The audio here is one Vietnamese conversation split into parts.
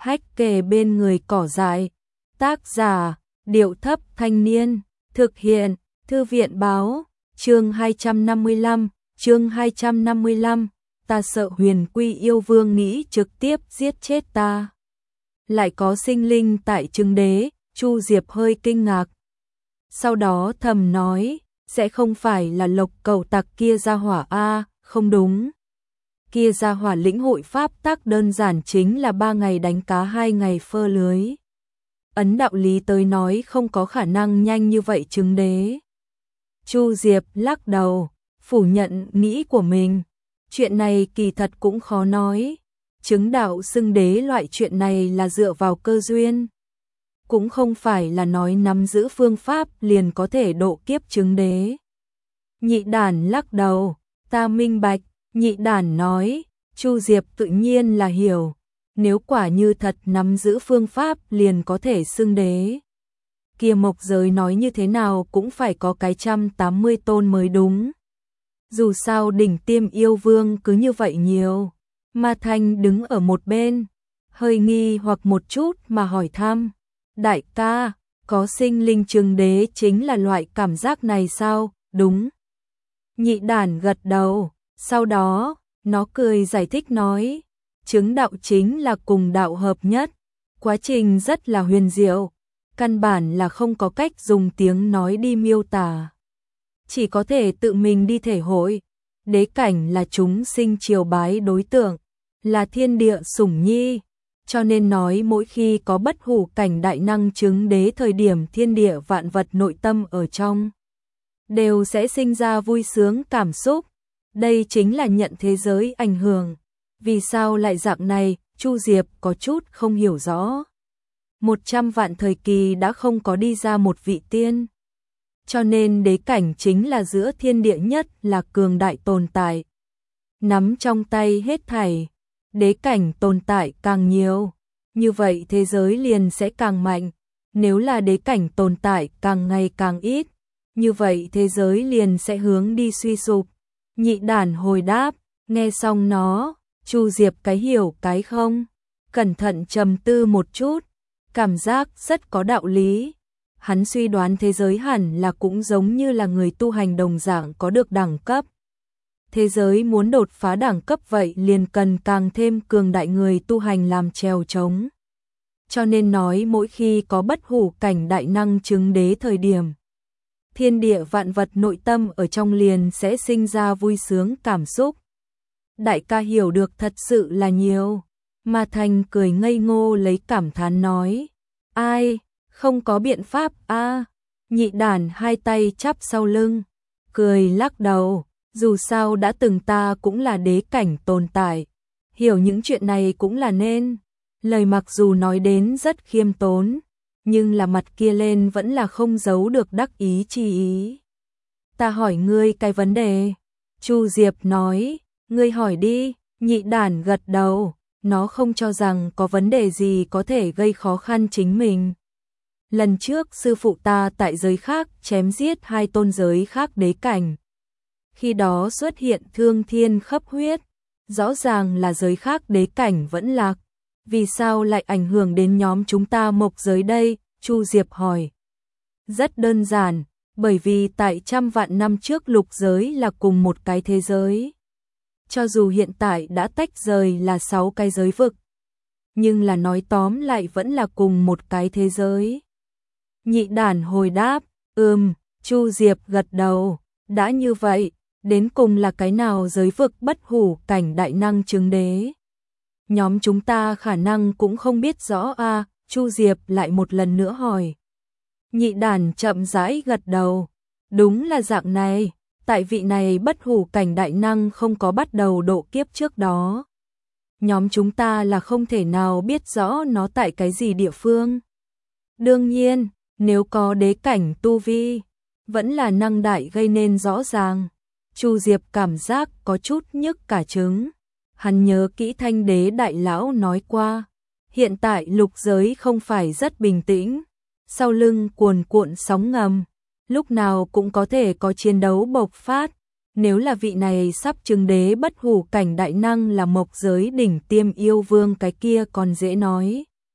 hách kề bên người cỏ dại. Tác giả, Điệu Thấp Thanh Niên. Thực hiện, Thư viện Báo. Chương 255, chương 255. Ta sợ Huyền Quy yêu vương nghĩ trực tiếp giết chết ta. Lại có sinh linh tại Trứng Đế, Chu Diệp hơi kinh ngạc. Sau đó thầm nói, sẽ không phải là Lộc Cẩu tặc kia ra hỏa a, không đúng. Kia ra hỏa lĩnh hội pháp tắc đơn giản chính là 3 ngày đánh cá 2 ngày phơ lưới. Ấn đạo lý tới nói không có khả năng nhanh như vậy Trứng Đế. Chu Diệp lắc đầu, phủ nhận nghĩ của mình. Chuyện này kỳ thật cũng khó nói. Chứng đạo xưng đế loại chuyện này là dựa vào cơ duyên. Cũng không phải là nói nắm giữ phương pháp liền có thể độ kiếp chứng đế. Nhị đản lắc đầu, ta minh bạch. Nhị đản nói, Chu Diệp tự nhiên là hiểu. Nếu quả như thật nắm giữ phương pháp liền có thể xưng đế. Kia mộc giới nói như thế nào cũng phải có cái 180 tôn mới đúng. Dù sao đỉnh tiêm yêu vương cứ như vậy nhiều. Ma Thanh đứng ở một bên, hơi nghi hoặc một chút mà hỏi thăm. Đại ca, có sinh linh chứng đế chính là loại cảm giác này sao? Đúng. Nhị đản gật đầu, sau đó, nó cười giải thích nói. Chứng đạo chính là cùng đạo hợp nhất. Quá trình rất là huyền diệu. Căn bản là không có cách dùng tiếng nói đi miêu tả. Chỉ có thể tự mình đi thể hội. Đế cảnh là chúng sinh triều bái đối tượng, là thiên địa sủng nhi, cho nên nói mỗi khi có bất hủ cảnh đại năng chứng đế thời điểm thiên địa vạn vật nội tâm ở trong, đều sẽ sinh ra vui sướng cảm xúc. Đây chính là nhận thế giới ảnh hưởng. Vì sao lại dạng này, Chu Diệp có chút không hiểu rõ. 100 vạn thời kỳ đã không có đi ra một vị tiên. Cho nên đế cảnh chính là giữa thiên địa nhất là cường đại tồn tại. Nắm trong tay hết thảy, đế cảnh tồn tại càng nhiều, như vậy thế giới liền sẽ càng mạnh. Nếu là đế cảnh tồn tại càng ngày càng ít, như vậy thế giới liền sẽ hướng đi suy sụp. Nhị đản hồi đáp, nghe xong nó, Chu Diệp cái hiểu cái không, cẩn thận trầm tư một chút, cảm giác rất có đạo lý. Hắn suy đoán thế giới hẳn là cũng giống như là người tu hành đồng dạng có được đẳng cấp. Thế giới muốn đột phá đẳng cấp vậy liền cần càng thêm cường đại người tu hành làm trèo trống. Cho nên nói mỗi khi có bất hủ cảnh đại năng chứng đế thời điểm, thiên địa vạn vật nội tâm ở trong liền sẽ sinh ra vui sướng cảm xúc. Đại ca hiểu được thật sự là nhiều. Ma Thanh cười ngây ngô lấy cảm thán nói. Ai, không có biện pháp a. Nhị đản hai tay chắp sau lưng, cười lắc đầu. Dù sao đã từng ta cũng là đế cảnh tồn tại, hiểu những chuyện này cũng là nên. Lời mặc dù nói đến rất khiêm tốn, nhưng là mặt kia lên vẫn là không giấu được đắc ý chi ý. Ta hỏi ngươi cái vấn đề. Chu Diệp nói, ngươi hỏi đi. Nhị đản gật đầu, nó không cho rằng có vấn đề gì có thể gây khó khăn chính mình. Lần trước sư phụ ta tại giới khác chém giết 2 tôn giới khác đế cảnh. Khi đó xuất hiện thương thiên khắp huyết, rõ ràng là giới khác đế cảnh vẫn lạc. Vì sao lại ảnh hưởng đến nhóm chúng ta mộc giới đây? Chu Diệp hỏi. Rất đơn giản, bởi vì tại 100 vạn năm trước lục giới là cùng một cái thế giới. Cho dù hiện tại đã tách rời là 6 cái giới vực, nhưng là nói tóm lại vẫn là cùng một cái thế giới. Nhị đản hồi đáp, Chu Diệp gật đầu, đã như vậy, đến cùng là cái nào giới vực bất hủ cảnh đại năng chứng đế? Nhóm chúng ta khả năng cũng không biết rõ a. Chu Diệp lại một lần nữa hỏi. Nhị đản chậm rãi gật đầu, đúng là dạng này, tại vị này bất hủ cảnh đại năng không có bắt đầu độ kiếp trước đó. Nhóm chúng ta là không thể nào biết rõ nó tại cái gì địa phương. Đương nhiên, nếu có đế cảnh tu vi, vẫn là năng đại gây nên rõ ràng. Chu Diệp cảm giác có chút nhức cả trứng. Hắn nhớ kỹ Thanh Đế đại lão nói qua, hiện tại lục giới không phải rất bình tĩnh, sau lưng cuồn cuộn sóng ngầm, lúc nào cũng có thể có chiến đấu bộc phát. Nếu là vị này sắp chứng đế bất hủ cảnh đại năng là mộc giới đỉnh tiêm yêu vương cái kia còn dễ nói.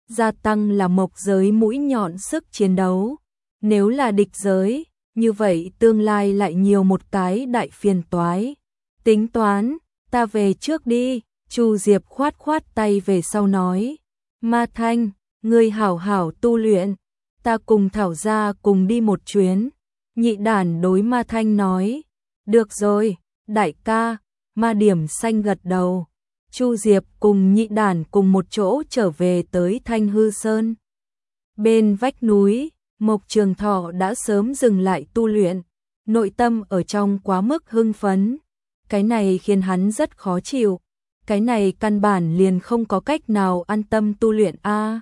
gia tăng là mộc giới mũi nhọn sức chiến đấu. Nếu là địch giới, như vậy tương lai lại nhiều một cái đại phiền toái. Tính toán, ta về trước đi, Chu Diệp khoát khoát tay về sau nói. Ma Thanh, ngươi hảo hảo tu luyện, ta cùng Thảo gia cùng đi một chuyến. Nhị đản đối Ma Thanh nói. Được rồi, đại ca, Ma Điểm Xanh gật đầu. Chu Diệp cùng nhị đản cùng một chỗ trở về tới Thanh Hư Sơn. Bên vách núi, Mộc Trường Thọ đã sớm dừng lại tu luyện, nội tâm ở trong quá mức hưng phấn. Cái này khiến hắn rất khó chịu, cái này căn bản liền không có cách nào an tâm tu luyện a.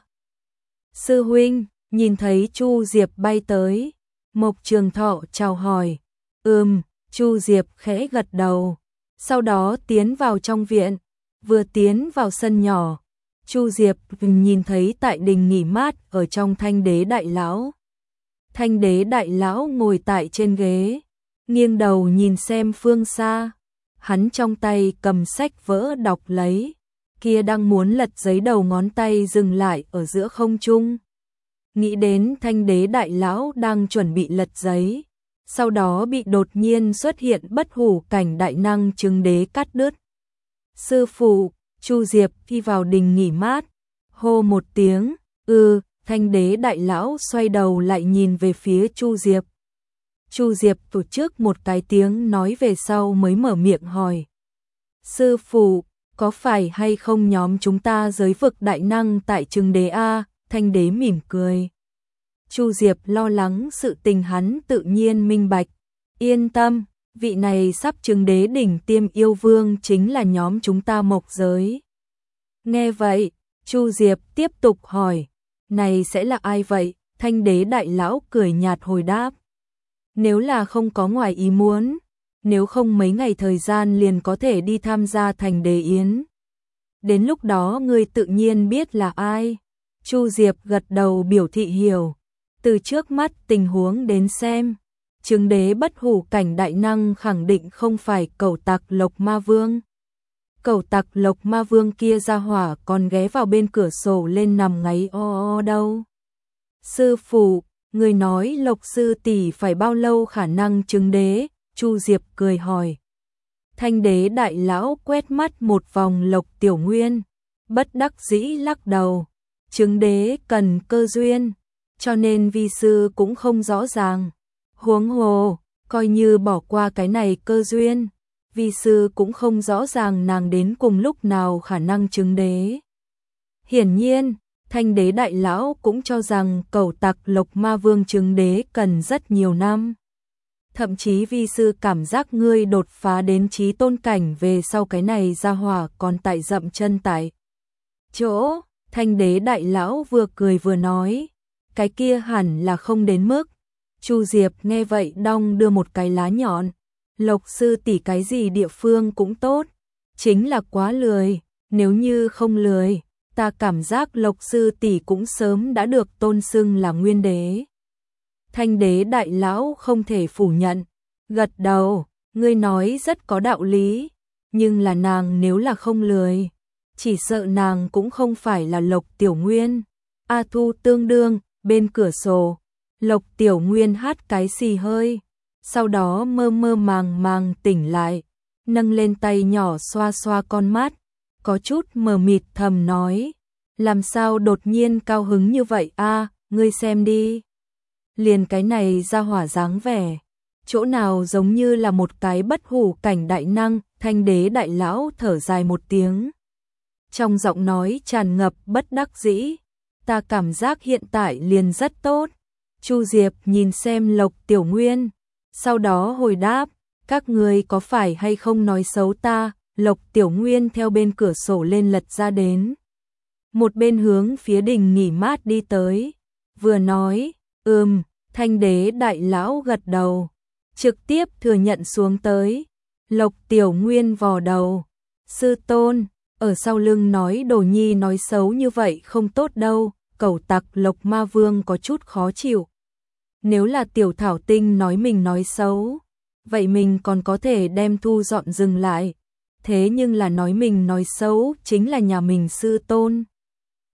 Sư huynh, nhìn thấy Chu Diệp bay tới, Mộc Trường Thọ chào hỏi. Chu Diệp khẽ gật đầu, sau đó tiến vào trong viện, vừa tiến vào sân nhỏ, Chu Diệp nhìn thấy tại đình nghỉ mát ở trong Thanh Đế Đại Lão. Thanh Đế Đại Lão ngồi tại trên ghế, nghiêng đầu nhìn xem phương xa, hắn trong tay cầm sách vỡ đọc lấy, kia đang muốn lật giấy đầu ngón tay dừng lại ở giữa không trung. Nghĩ đến Thanh Đế Đại Lão đang chuẩn bị lật giấy, sau đó bị đột nhiên xuất hiện bất hủ cảnh đại năng chứng đế cắt đứt. Sư phụ, Chu Diệp đi vào đình nghỉ mát, hô một tiếng, Thanh Đế Đại Lão xoay đầu lại nhìn về phía Chu Diệp. Chu Diệp tổ chức một cái tiếng nói về sau mới mở miệng hỏi. Sư phụ, có phải hay không nhóm chúng ta giới vực đại năng tại chứng đế A? Thanh Đế mỉm cười. Chu Diệp lo lắng sự tình hắn tự nhiên minh bạch. Yên tâm, vị này sắp chứng đế đỉnh tiêm yêu vương chính là nhóm chúng ta Mộc giới. Nghe vậy, Chu Diệp tiếp tục hỏi. Này sẽ là ai vậy? Thanh Đế Đại Lão cười nhạt hồi đáp. Nếu là không có ngoài ý muốn, nếu không mấy ngày thời gian liền có thể đi tham gia thành đế yến. Đến lúc đó ngươi tự nhiên biết là ai. Chu Diệp gật đầu biểu thị hiểu. Từ trước mắt tình huống đến xem, chứng đế bất hủ cảnh đại năng khẳng định không phải Cẩu Tặc Lộc Ma Vương. Cẩu Tặc Lộc Ma Vương kia ra hỏa còn ghé vào bên cửa sổ lên nằm ngáy o đâu. Sư phụ, người nói Lộc sư tỷ phải bao lâu khả năng chứng đế? Chu Diệp cười hỏi. Thanh Đế Đại Lão quét mắt một vòng Lộc Tiểu Nguyên, bất đắc dĩ lắc đầu. Chứng đế cần cơ duyên, cho nên vi sư cũng không rõ ràng. Huống hồ, coi như bỏ qua cái này cơ duyên, vi sư cũng không rõ ràng nàng đến cùng lúc nào khả năng chứng đế. Hiển nhiên, Thanh Đế Đại Lão cũng cho rằng Cẩu Tặc Lộc Ma Vương chứng đế cần rất nhiều năm. Thậm chí vi sư cảm giác ngươi đột phá đến chí tôn cảnh về sau cái này ra hỏa còn tại dậm chân tại chỗ. Thanh Đế Đại Lão vừa cười vừa nói, cái kia hẳn là không đến mức. Chu Diệp nghe vậy đong đưa một cái lá nhọn. Lộc sư tỷ cái gì địa phương cũng tốt, chính là quá lười, nếu như không lười, ta cảm giác Lộc sư tỷ cũng sớm đã được tôn xưng là nguyên đế. Thanh Đế Đại Lão không thể phủ nhận, gật đầu, ngươi nói rất có đạo lý, nhưng là nàng nếu là không lười, chỉ sợ nàng cũng không phải là Lộc Tiểu Nguyên. A Thu tương đương, bên cửa sổ, Lộc Tiểu Nguyên hát cái xì hơi, sau đó mơ mơ màng màng tỉnh lại, nâng lên tay nhỏ xoa xoa con mắt, có chút mờ mịt thầm nói, làm sao đột nhiên cao hứng như vậy a, ngươi xem đi. Liền cái này ra hỏa dáng vẻ, chỗ nào giống như là một cái bất hủ cảnh đại năng. Thanh Đế Đại Lão thở dài một tiếng, trong giọng nói tràn ngập bất đắc dĩ, ta cảm giác hiện tại liền rất tốt. Chu Diệp nhìn xem Lộc Tiểu Nguyên, sau đó hồi đáp, các người có phải hay không nói xấu ta? Lộc Tiểu Nguyên theo bên cửa sổ lên lật ra đến, một bên hướng phía đình nghỉ mát đi tới, vừa nói, Thanh Đế Đại Lão gật đầu, trực tiếp thừa nhận xuống tới. Lộc Tiểu Nguyên vò đầu, sư tôn, ở sau lưng nói đồ nhi nói xấu như vậy không tốt đâu. Cẩu Tặc Lộc Ma Vương có chút khó chịu. Nếu là Tiểu Thảo Tinh nói mình nói xấu, vậy mình còn có thể đem thu dọn dừng lại. Thế nhưng là nói mình nói xấu chính là nhà mình sư tôn.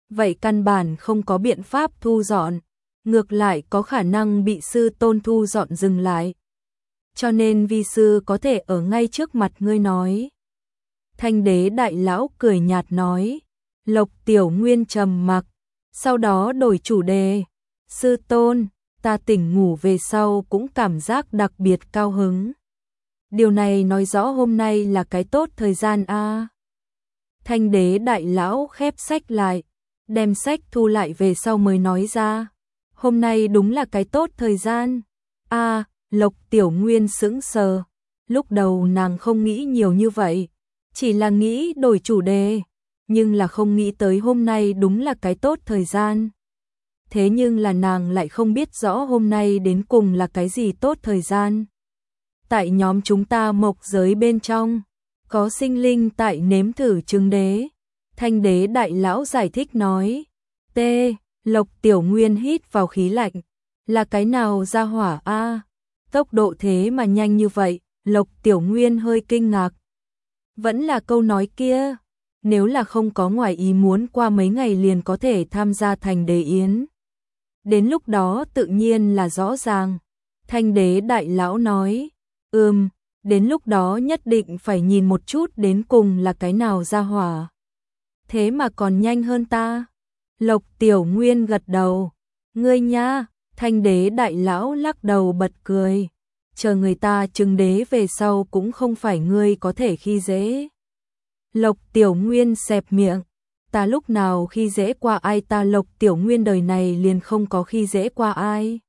vậy căn bản không có biện pháp thu dọn, ngược lại có khả năng bị sư tôn thu dọn dừng lại. Cho nên vi sư có thể ở ngay trước mặt ngươi nói. Thanh đế đại lão cười nhạt nói. Lộc Tiểu Nguyên trầm mặc, sau đó đổi chủ đề. Sư tôn, ta tỉnh ngủ về sau cũng cảm giác đặc biệt cao hứng. Điều này nói rõ hôm nay là cái tốt thời gian a. Thanh đế đại lão khép sách lại, đem sách thu lại về sau mới nói ra. Hôm nay đúng là cái tốt thời gian. A, Lộc Tiểu Nguyên sững sờ. Lúc đầu nàng không nghĩ nhiều như vậy, chỉ là nghĩ đổi chủ đề, nhưng là không nghĩ tới hôm nay đúng là cái tốt thời gian. Thế nhưng là nàng lại không biết rõ hôm nay đến cùng là cái gì tốt thời gian. Tại nhóm chúng ta mộc giới bên trong, có sinh linh tại nếm thử trứng đế. Thanh đế đại lão giải thích nói. T. Lộc Tiểu Nguyên hít vào khí lạnh. Là cái nào ra hỏa a? Tốc độ thế mà nhanh như vậy, Lộc Tiểu Nguyên hơi kinh ngạc. Vẫn là câu nói kia, nếu là không có ngoài ý muốn qua mấy ngày liền có thể tham gia thành đế yến. Đến lúc đó tự nhiên là rõ ràng. Thanh đế đại lão nói. Đến lúc đó nhất định phải nhìn một chút đến cùng là cái nào ra hỏa. Thế mà còn nhanh hơn ta. Lộc Tiểu Nguyên gật đầu. Ngươi nha, thanh đế đại lão lắc đầu bật cười. Chờ người ta trừng đế về sau cũng không phải ngươi có thể khi dễ. Lộc Tiểu Nguyên xẹp miệng. Ta lúc nào khi dễ qua ai, ta Lộc Tiểu Nguyên đời này liền không có khi dễ qua ai.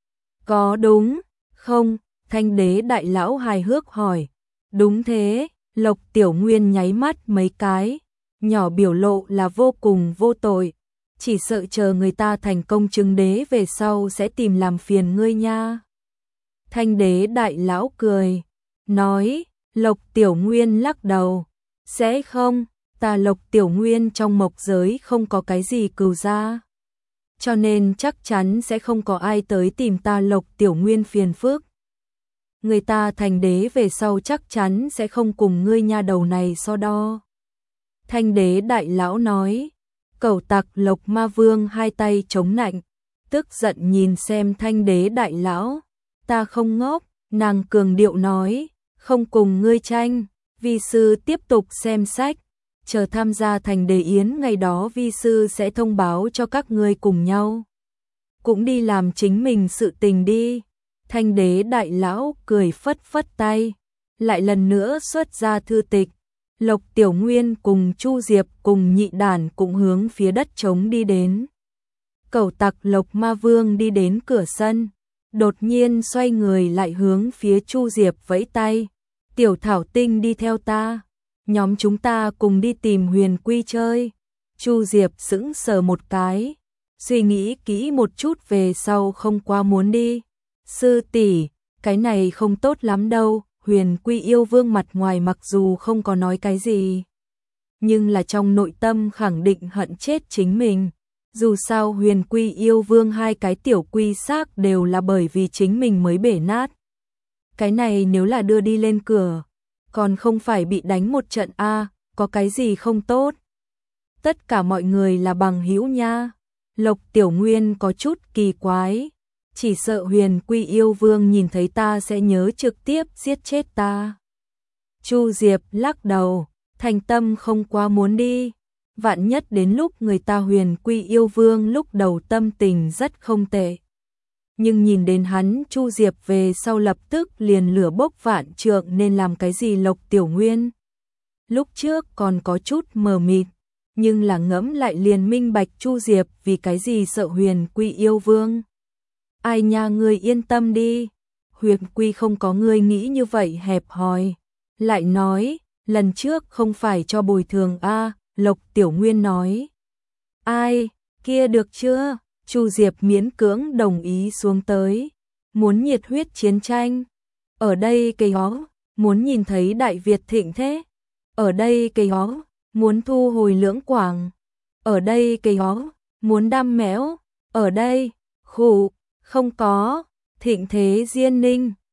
Có đúng không? Thanh đế đại lão hài hước hỏi. Đúng thế, Lộc Tiểu Nguyên nháy mắt mấy cái, nhỏ biểu lộ là vô cùng vô tội. Chỉ sợ chờ người ta thành công chứng đế về sau sẽ tìm làm phiền ngươi nha. Thanh đế đại lão cười, nói. Lộc Tiểu Nguyên lắc đầu. Sẽ không, ta Lộc Tiểu Nguyên trong mộc giới không có cái gì cừu gia, cho nên chắc chắn sẽ không có ai tới tìm ta Lộc Tiểu Nguyên phiền phức. Người ta thành đế về sau chắc chắn sẽ không cùng ngươi nha đầu này so đo. Thanh đế đại lão nói. Cẩu tặc Lộc Ma Vương hai tay chống nạnh, tức giận nhìn xem thanh đế đại lão. Ta không ngốc, nàng cường điệu nói. Không cùng ngươi tranh, vi sư tiếp tục xem sách. Chờ tham gia thành đế yến ngày đó vi sư sẽ thông báo cho các ngươi cùng nhau. Cũng đi làm chính mình sự tình đi. Thanh đế đại lão cười phất phất tay, lại lần nữa xuất ra thư tịch. Lộc Tiểu Nguyên cùng Chu Diệp cùng nhị đàn cũng hướng phía đất trống đi đến. Cẩu tặc Lộc Ma Vương đi đến cửa sân, đột nhiên xoay người lại hướng phía Chu Diệp vẫy tay. Tiểu Thảo Tinh đi theo ta, nhóm chúng ta cùng đi tìm Huyền Quy chơi. Chu Diệp sững sờ một cái, suy nghĩ kỹ một chút về sau không quá muốn đi. Sư tỷ, cái này không tốt lắm đâu. Huyền Quy yêu vương mặt ngoài mặc dù không có nói cái gì, nhưng là trong nội tâm khẳng định hận chết chính mình. Dù sao Huyền Quy yêu vương hai cái tiểu quy xác đều là bởi vì chính mình mới bể nát. Cái này nếu là đưa đi lên cửa, còn không phải bị đánh một trận a, có cái gì không tốt. Tất cả mọi người là bằng hữu nha. Lộc Tiểu Nguyên có chút kỳ quái. Chỉ sợ Huyền Quy yêu vương nhìn thấy ta sẽ nhớ trực tiếp giết chết ta. Chu Diệp lắc đầu, thành tâm không quá muốn đi. Vạn nhất đến lúc người ta Huyền Quy yêu vương lúc đầu tâm tình rất không tệ. Nhưng nhìn đến hắn Chu Diệp về sau lập tức liền lửa bốc vạn trượng nên làm cái gì Lộc Tiểu Nguyên. Lúc trước còn có chút mờ mịt, nhưng là ngẫm lại liền minh bạch Chu Diệp vì cái gì sợ Huyền Quy yêu vương. Ai nha, ngươi yên tâm đi, Huyền Quy không có ngươi nghĩ như vậy hẹp hòi. Lại nói, lần trước không phải cho bồi thường a, Lộc Tiểu Nguyên nói. Ai, kia được chưa? Chu Diệp miễn cưỡng đồng ý xuống tới. Muốn nhiệt huyết chiến tranh. Ở đây cây hó, muốn nhìn thấy Đại Việt thịnh thế. Ở đây cây hó, muốn thu hồi Lưỡng Quảng. Ở đây cây hó, muốn đam mẽo. Ở đây, khủ, không có, thịnh thế Diên Ninh.